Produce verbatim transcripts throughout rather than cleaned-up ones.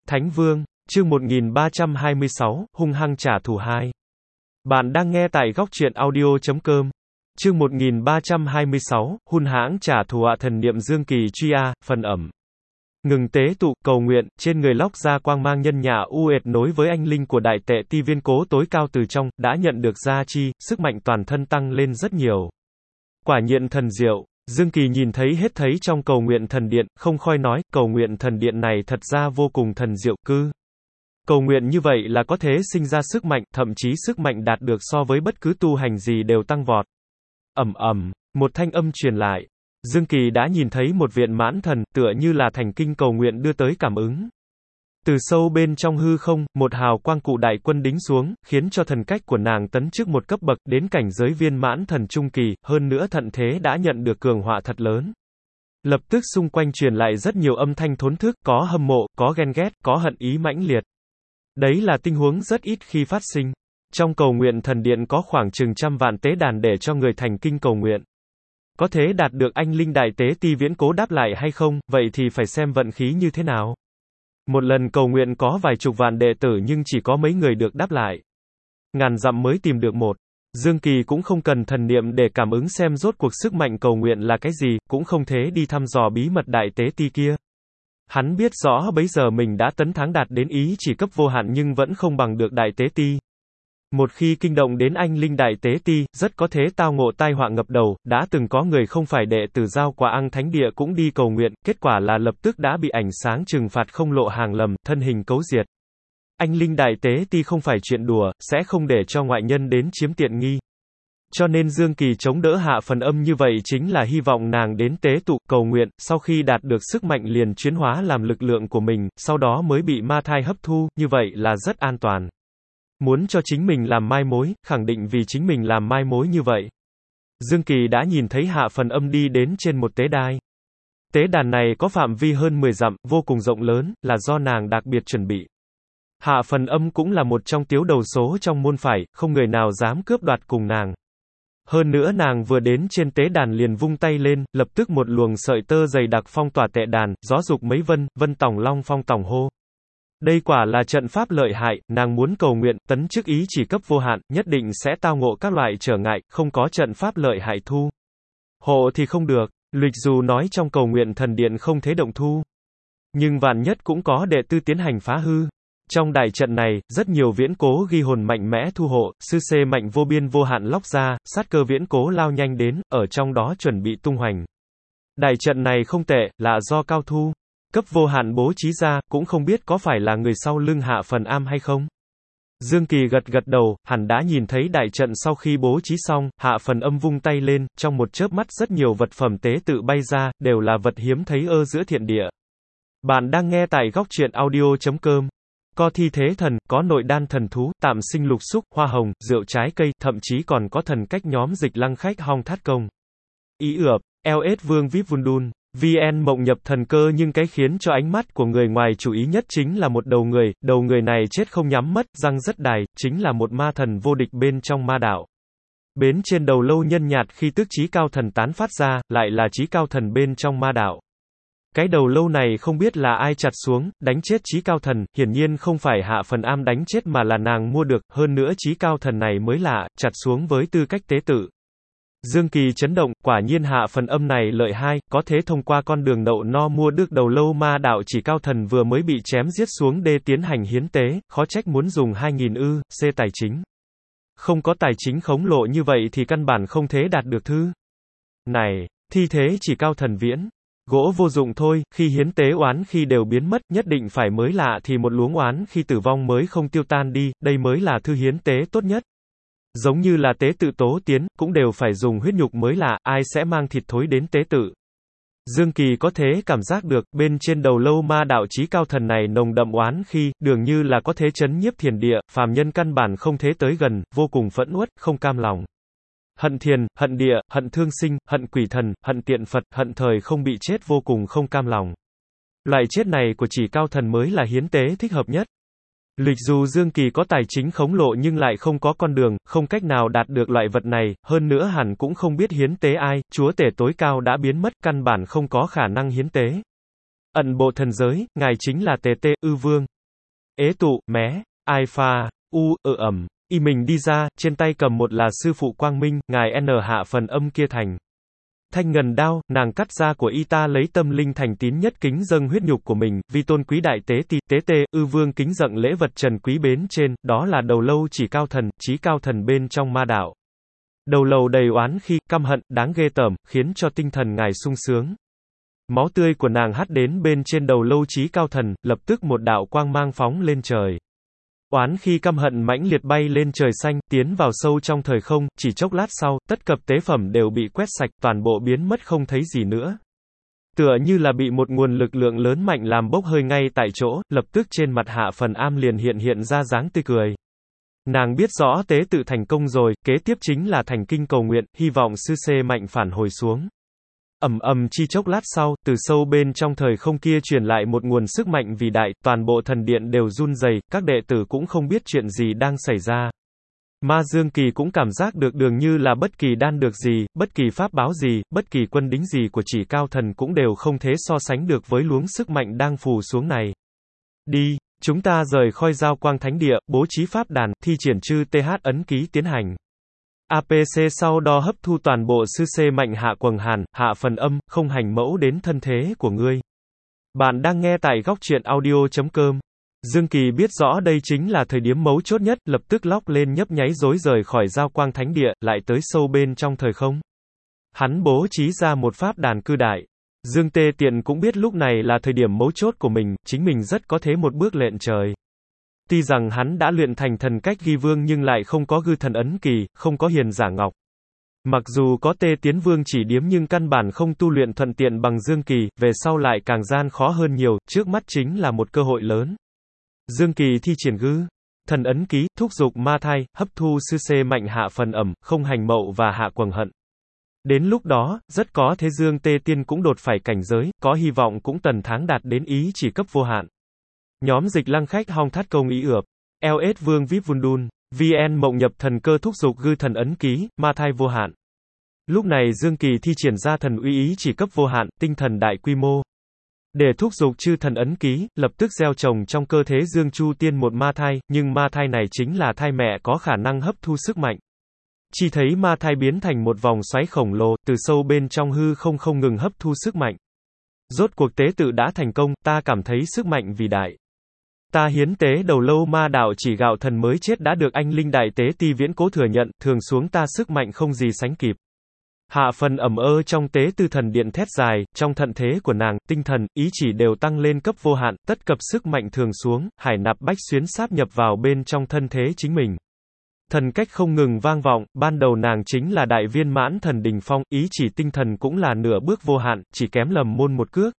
Thánh Vương, chương một nghìn ba trăm hai mươi sáu, hung hăng trả thù hai. Bạn đang nghe tại góc truyện audio chấm com. Chương một nghìn ba trăm hai mươi sáu, hun hãng trả thù ạ thần niệm Dương Kỳ truy a, phần ẩm. Ngừng tế tụ, cầu nguyện, trên người lóc ra quang mang nhân nhà u ệt nối với anh linh của đại tệ ti viên cố tối cao từ trong, đã nhận được gia chi, sức mạnh toàn thân tăng lên rất nhiều. Quả nhiên thần diệu. Dương Kỳ nhìn thấy hết thấy trong cầu nguyện thần điện, không khoi nói, cầu nguyện thần điện này thật ra vô cùng thần diệu, cư. Cầu nguyện như vậy là có thể sinh ra sức mạnh, thậm chí sức mạnh đạt được so với bất cứ tu hành gì đều tăng vọt. Ầm ầm, một thanh âm truyền lại. Dương Kỳ đã nhìn thấy một viện mãn thần, tựa như là thành kinh cầu nguyện đưa tới cảm ứng. Từ sâu bên trong hư không, một hào quang cụ đại quân đính xuống, khiến cho thần cách của nàng tấn trước một cấp bậc, đến cảnh giới viên mãn thần trung kỳ, hơn nữa thận thế đã nhận được cường họa thật lớn. Lập tức xung quanh truyền lại rất nhiều âm thanh thốn thức, có hâm mộ, có ghen ghét, có hận ý mãnh liệt. Đấy là tình huống rất ít khi phát sinh. Trong cầu nguyện thần điện có khoảng chừng trăm vạn tế đàn để cho người thành kinh cầu nguyện. Có thể đạt được anh linh đại tế ti viễn cố đáp lại hay không, vậy thì phải xem vận khí như thế nào. Một lần cầu nguyện có vài chục vạn đệ tử nhưng chỉ có mấy người được đáp lại. Ngàn dặm mới tìm được một. Dương Kỳ cũng không cần thần niệm để cảm ứng xem rốt cuộc sức mạnh cầu nguyện là cái gì, cũng không thế đi thăm dò bí mật đại tế ti kia. Hắn biết rõ bấy giờ mình đã tấn thắng đạt đến ý chỉ cấp vô hạn nhưng vẫn không bằng được đại tế ti. Một khi kinh động đến anh linh đại tế ti, rất có thể tao ngộ tai họa ngập đầu, đã từng có người không phải đệ tử giao quả Ang Thánh Địa cũng đi cầu nguyện, kết quả là lập tức đã bị ảnh sáng trừng phạt không lộ hàng lầm, thân hình cấu diệt. Anh linh đại tế ti không phải chuyện đùa, sẽ không để cho ngoại nhân đến chiếm tiện nghi. Cho nên Dương Kỳ chống đỡ hạ phần âm như vậy chính là hy vọng nàng đến tế tụ, cầu nguyện, sau khi đạt được sức mạnh liền chuyển hóa làm lực lượng của mình, sau đó mới bị ma thai hấp thu, như vậy là rất an toàn. Muốn cho chính mình làm mai mối, khẳng định vì chính mình làm mai mối như vậy. Dương Kỳ đã nhìn thấy hạ phần âm đi đến trên một tế đài. Tế đàn này có phạm vi hơn mười dặm, vô cùng rộng lớn, là do nàng đặc biệt chuẩn bị. Hạ phần âm cũng là một trong tiếu đầu số trong môn phái, không người nào dám cướp đoạt cùng nàng. Hơn nữa nàng vừa đến trên tế đàn liền vung tay lên, lập tức một luồng sợi tơ dày đặc phong tỏa tệ đàn, gió dục mấy vân, vân tòng long phong tòng hô. Đây quả là trận pháp lợi hại, nàng muốn cầu nguyện, tấn chức ý chỉ cấp vô hạn, nhất định sẽ tao ngộ các loại trở ngại, không có trận pháp lợi hại thu. Hộ thì không được, lịch dù nói trong cầu nguyện thần điện không thế động thu. Nhưng vạn nhất cũng có đệ tư tiến hành phá hư. Trong đại trận này, rất nhiều viễn cố ghi hồn mạnh mẽ thu hộ, sư xê mạnh vô biên vô hạn lóc ra, sát cơ viễn cố lao nhanh đến, ở trong đó chuẩn bị tung hoành. Đại trận này không tệ, là do cao thu. Cấp vô hạn bố trí ra, cũng không biết có phải là người sau lưng hạ phần am hay không. Dương Kỳ gật gật đầu, hẳn đã nhìn thấy đại trận sau khi bố trí xong, hạ phần âm vung tay lên, trong một chớp mắt rất nhiều vật phẩm tế tự bay ra, đều là vật hiếm thấy ơ giữa thiện địa. Bạn đang nghe tại góc truyện audio chấm com. Có thi thế thần, có nội đan thần thú, tạm sinh lục xúc, hoa hồng, rượu trái cây, thậm chí còn có thần cách nhóm dịch lăng khách hong thát công. Ý ượp, lờ ét vương vip vundun. vê en mộng nhập thần cơ nhưng cái khiến cho ánh mắt của người ngoài chú ý nhất chính là một đầu người, đầu người này chết không nhắm mắt, răng rất đài, chính là một ma thần vô địch bên trong ma đạo. Bên trên đầu lâu nhân nhạt khi tức chí cao thần tán phát ra, lại là chí cao thần bên trong ma đạo. Cái đầu lâu này không biết là ai chặt xuống, đánh chết chí cao thần, hiển nhiên không phải hạ phần am đánh chết mà là nàng mua được, hơn nữa chí cao thần này mới lạ, chặt xuống với tư cách tế tự. Dương Kỳ chấn động, quả nhiên hạ phần âm này lợi hai, có thể thông qua con đường nậu no mua được đầu lâu ma đạo chỉ cao thần vừa mới bị chém giết xuống đê tiến hành hiến tế, khó trách muốn dùng hai nghìn ư, c tài chính. Không có tài chính khổng lồ như vậy thì căn bản không thể đạt được thứ. Này, thi thế chỉ cao thần viễn. Gỗ vô dụng thôi, khi hiến tế oán khi đều biến mất, nhất định phải mới lạ thì một luống oán khi tử vong mới không tiêu tan đi, đây mới là thư hiến tế tốt nhất. Giống như là tế tự tố tiến, cũng đều phải dùng huyết nhục mới lạ, ai sẽ mang thịt thối đến tế tự. Dương Kỳ có thể cảm giác được, bên trên đầu lâu ma đạo chí cao thần này nồng đậm oán khi, dường như là có thể chấn nhiếp thiền địa, phàm nhân căn bản không thể tới gần, vô cùng phẫn uất, không cam lòng. Hận thiền, hận địa, hận thương sinh, hận quỷ thần, hận tiện Phật, hận thời không bị chết vô cùng không cam lòng. Loại chết này của chỉ cao thần mới là hiến tế thích hợp nhất. Lịch dù Dương Kỳ có tài chính khổng lồ nhưng lại không có con đường, không cách nào đạt được loại vật này, hơn nữa hẳn cũng không biết hiến tế ai, chúa tể tối cao đã biến mất, căn bản không có khả năng hiến tế. Ẩn bộ thần giới, ngài chính là Tề Tê, Ư Vương. ế tụ, mé, ai pha, u, ơ ẩm, y mình đi ra, trên tay cầm một là sư phụ Quang Minh, ngài N hạ phần âm kia thành. Thanh ngần đao, nàng cắt ra của y ta lấy tâm linh thành tín nhất kính dâng huyết nhục của mình, vi tôn quý đại tế ti, tế tê, ư vương kính dâng lễ vật trần quý bến trên, đó là đầu lâu chỉ cao thần, chí cao thần bên trong ma đạo. Đầu lầu đầy oán khi, căm hận, đáng ghê tởm, khiến cho tinh thần ngài sung sướng. Máu tươi của nàng hắt đến bên trên đầu lâu chí cao thần, lập tức một đạo quang mang phóng lên trời. Oán khi căm hận mãnh liệt bay lên trời xanh, tiến vào sâu trong thời không, chỉ chốc lát sau, tất cập tế phẩm đều bị quét sạch, toàn bộ biến mất không thấy gì nữa. Tựa như là bị một nguồn lực lượng lớn mạnh làm bốc hơi ngay tại chỗ, lập tức trên mặt Hạ Phần Am liền hiện hiện ra dáng tươi cười. Nàng biết rõ tế tự thành công rồi, kế tiếp chính là thành kinh cầu nguyện, hy vọng sư xê mạnh phản hồi xuống. Ầm ầm chi chốc lát sau, từ sâu bên trong thời không kia truyền lại một nguồn sức mạnh vĩ đại, toàn bộ thần điện đều run rẩy, các đệ tử cũng không biết chuyện gì đang xảy ra. Ma Dương Kỳ cũng cảm giác được dường như là bất kỳ đan được gì, bất kỳ pháp báo gì, bất kỳ quân đính gì của chỉ cao thần cũng đều không thể so sánh được với luống sức mạnh đang phù xuống này. Đi, chúng ta rời khỏi giao quang thánh địa, bố trí pháp đàn, thi triển chư th ấn ký tiến hành. a pê xê sau đó hấp thu toàn bộ sư xê mạnh hạ quầng hàn, hạ phần âm, không hành mẫu đến thân thế của ngươi. Bạn đang nghe tại góc truyện audio chấm com. Dương Kỳ biết rõ đây chính là thời điểm mấu chốt nhất, lập tức lóc lên nhấp nháy rối rời khỏi giao quang thánh địa, lại tới sâu bên trong thời không. Hắn bố trí ra một pháp đàn cư đại. Dương Tê Tiện cũng biết lúc này là thời điểm mấu chốt của mình, chính mình rất có thế một bước lệnh trời. Tuy rằng hắn đã luyện thành thần cách ghi vương nhưng lại không có gư thần ấn kỳ, không có hiền giả ngọc. Mặc dù có Tê Tiến Vương chỉ điếm nhưng căn bản không tu luyện thuận tiện bằng Dương Kỳ, về sau lại càng gian khó hơn nhiều, trước mắt chính là một cơ hội lớn. Dương Kỳ thi triển gư thần ấn ký, thúc dục ma thai, hấp thu sư xê mạnh hạ phần ẩm, không hành mậu và hạ quầng hận. Đến lúc đó, rất có thế Dương Tê Tiên cũng đột phải cảnh giới, có hy vọng cũng tần tháng đạt đến ý chỉ cấp vô hạn. Nhóm dịch lăng khách hong thắt công ý ượp. lờ ét Vương vê i pê Vundun. vê en mộng nhập thần cơ thúc dục gư thần ấn ký, ma thai vô hạn. Lúc này Dương Kỳ thi triển ra thần uy ý chỉ cấp vô hạn, tinh thần đại quy mô. Để thúc dục chư thần ấn ký, lập tức gieo trồng trong cơ thể Dương Chu Tiên một ma thai, nhưng ma thai này chính là thai mẹ có khả năng hấp thu sức mạnh. Chỉ thấy ma thai biến thành một vòng xoáy khổng lồ, từ sâu bên trong hư không không ngừng hấp thu sức mạnh. Rốt cuộc tế tự đã thành công, ta cảm thấy sức mạnh vĩ đại. Ta hiến tế đầu lâu ma đạo chỉ gạo thần mới chết đã được anh linh đại tế ti viễn cố thừa nhận, thường xuống ta sức mạnh không gì sánh kịp. Hạ phần ẩm ơ trong tế tư thần điện thét dài, trong thận thế của nàng, tinh thần, ý chỉ đều tăng lên cấp vô hạn, tất cập sức mạnh thường xuống, hải nạp bách xuyến sáp nhập vào bên trong thân thế chính mình. Thần cách không ngừng vang vọng, ban đầu nàng chính là đại viên mãn thần đỉnh phong, ý chỉ tinh thần cũng là nửa bước vô hạn, chỉ kém lầm môn một cước.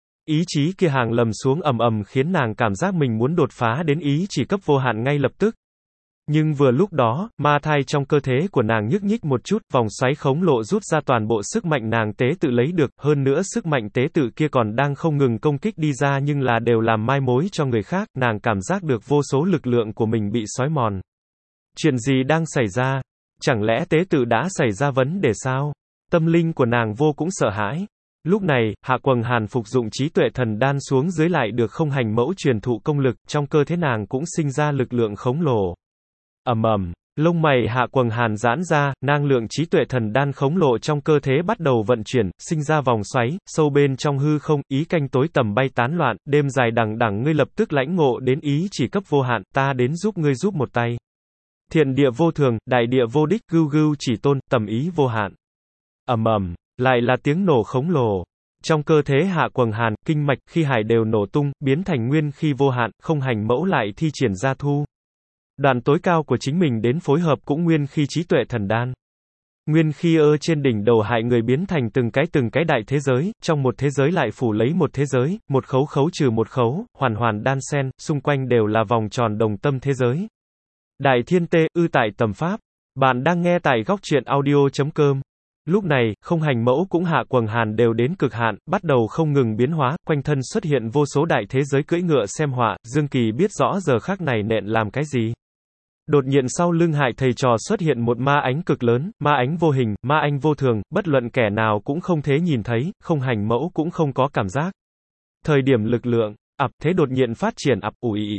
Ý chí kia hàng lầm xuống ầm ầm khiến nàng cảm giác mình muốn đột phá đến ý chỉ cấp vô hạn ngay lập tức. Nhưng vừa lúc đó, ma thai trong cơ thể của nàng nhức nhích một chút, vòng xoáy khổng lồ rút ra toàn bộ sức mạnh nàng tế tự lấy được, hơn nữa sức mạnh tế tự kia còn đang không ngừng công kích đi ra nhưng là đều làm mai mối cho người khác, nàng cảm giác được vô số lực lượng của mình bị xói mòn. Chuyện gì đang xảy ra? Chẳng lẽ tế tự đã xảy ra vấn đề sao? Tâm linh của nàng vô cũng sợ hãi. Lúc này, Hạ Quầng Hàn phục dụng trí tuệ thần đan xuống dưới lại được không hành mẫu truyền thụ công lực, trong cơ thể nàng cũng sinh ra lực lượng khổng lồ. Ầm ầm, lông mày Hạ Quầng Hàn giãn ra, năng lượng trí tuệ thần đan khổng lồ trong cơ thể bắt đầu vận chuyển, sinh ra vòng xoáy, sâu bên trong hư không, ý canh tối tầm bay tán loạn, đêm dài đằng đẵng ngươi lập tức lãnh ngộ đến ý chỉ cấp vô hạn, ta đến giúp ngươi giúp một tay. Thiện địa vô thường, đại địa vô đích, gưu gưu chỉ tôn, tầm ý vô hạn. Ầm ầm, lại là tiếng nổ khổng lồ. Trong cơ thể Hạ Quầng Hàn, kinh mạch, khi hải đều nổ tung, biến thành nguyên khi vô hạn, không hành mẫu lại thi triển ra thu. Đoạn tối cao của chính mình đến phối hợp cũng nguyên khi trí tuệ thần đan. Nguyên khi ơ trên đỉnh đầu hại người biến thành từng cái từng cái đại thế giới, trong một thế giới lại phủ lấy một thế giới, một khấu khấu trừ một khấu, hoàn hoàn đan xen, xung quanh đều là vòng tròn đồng tâm thế giới. Đại thiên tê, ư tại tầm pháp. Bạn đang nghe tại góc truyện audio chấm com. Lúc này, không hành mẫu cũng Hạ Quầng Hàn đều đến cực hạn, bắt đầu không ngừng biến hóa, quanh thân xuất hiện vô số đại thế giới cưỡi ngựa xem họa, Dương Kỳ biết rõ giờ khắc này nện làm cái gì. Đột nhiên sau lưng hại thầy trò xuất hiện một ma ánh cực lớn, ma ánh vô hình, ma ánh vô thường, bất luận kẻ nào cũng không thể nhìn thấy, không hành mẫu cũng không có cảm giác. Thời điểm lực lượng, ập thế đột nhiên phát triển ập ủi.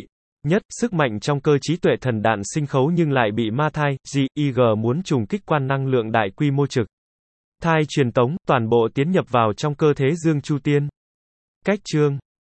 Nhất, sức mạnh trong cơ trí tuệ thần đạn sinh khấu nhưng lại bị ma thai, G I G muốn trùng kích quan năng lượng đại quy mô trực. Thai truyền tống, toàn bộ tiến nhập vào trong cơ thế Dương Chu Tiên. Cách chương